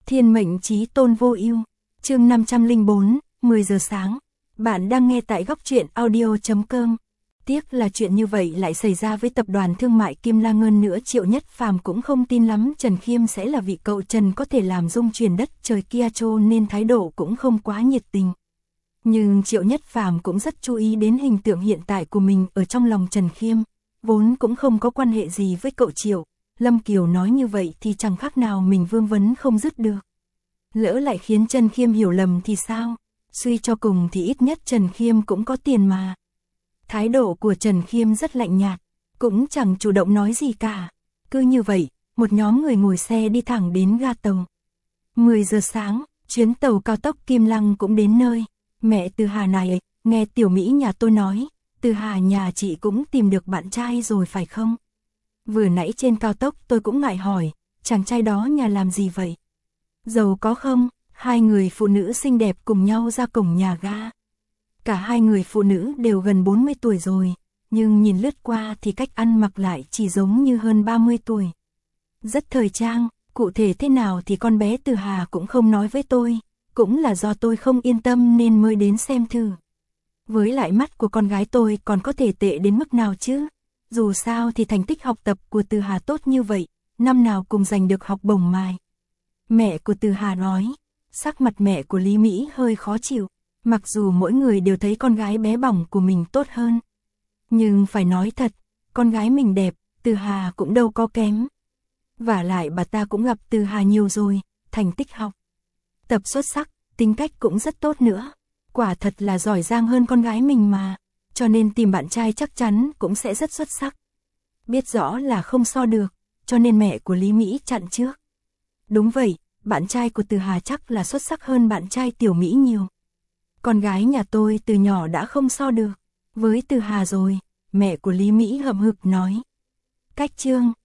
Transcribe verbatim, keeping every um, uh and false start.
Thiên mệnh chí tôn vô ưu. Chương năm trăm lẻ bốn, mười giờ sáng. Bạn đang nghe tại góc truyện audio chấm com. Tiếc là chuyện như vậy lại xảy ra với tập đoàn thương mại Kim La Ngân nữa. Triệu Nhất Phàm cũng không tin lắm Trần Khiêm sẽ là vị cậu Trần có thể làm rung chuyển đất trời kia, cho nên thái độ cũng không quá nhiệt tình. Nhưng Triệu Nhất Phàm cũng rất chú ý đến hình tượng hiện tại của mình ở trong lòng Trần Khiêm, vốn cũng không có quan hệ gì với cậu Triệu. Lâm Kiều nói như vậy thì chẳng khác nào mình vương vấn không dứt được. Lỡ lại khiến Trần Khiêm hiểu lầm thì sao? Suy cho cùng thì ít nhất Trần Khiêm cũng có tiền mà. Thái độ của Trần Khiêm rất lạnh nhạt, cũng chẳng chủ động nói gì cả. Cứ như vậy, một nhóm người ngồi xe đi thẳng đến ga tàu. mười giờ sáng, chuyến tàu cao tốc Kim Lăng cũng đến nơi. Mẹ Từ Hà này, nghe Tiểu Mỹ nhà tôi nói, Từ Hà nhà chị cũng tìm được bạn trai rồi phải không? Vừa nãy trên cao tốc tôi cũng ngại hỏi, chàng trai đó nhà làm gì vậy? Giàu có không? Hai người phụ nữ xinh đẹp cùng nhau ra cổng nhà ga. Cả hai người phụ nữ đều gần bốn mươi tuổi rồi, nhưng nhìn lướt qua thì cách ăn mặc lại chỉ giống như hơn ba mươi tuổi. Rất thời trang, cụ thể thế nào thì con bé Từ Hà cũng không nói với tôi, cũng là do tôi không yên tâm nên mới đến xem thử. Với lại mắt của con gái tôi còn có thể tệ đến mức nào chứ? Dù sao thì thành tích học tập của Từ Hà tốt như vậy, năm nào cùng giành được học bổng mài. Mẹ của Từ Hà nói, sắc mặt mẹ của Lý Mỹ hơi khó chịu, mặc dù mỗi người đều thấy con gái bé bỏng của mình tốt hơn. Nhưng phải nói thật, con gái mình đẹp, Từ Hà cũng đâu có kém. Vả lại bà ta cũng gặp Từ Hà nhiều rồi, thành tích học tập xuất sắc, tính cách cũng rất tốt nữa. Quả thật là giỏi giang hơn con gái mình mà, cho nên tìm bạn trai chắc chắn cũng sẽ rất xuất sắc. Biết rõ là không so được, cho nên mẹ của Lý Mỹ chặn trước. Đúng vậy, bạn trai của Từ Hà chắc là xuất sắc hơn bạn trai Tiểu Mỹ nhiều. Con gái nhà tôi từ nhỏ đã không so được với Từ Hà rồi, mẹ của Lý Mỹ hậm hực nói. Cách Trương,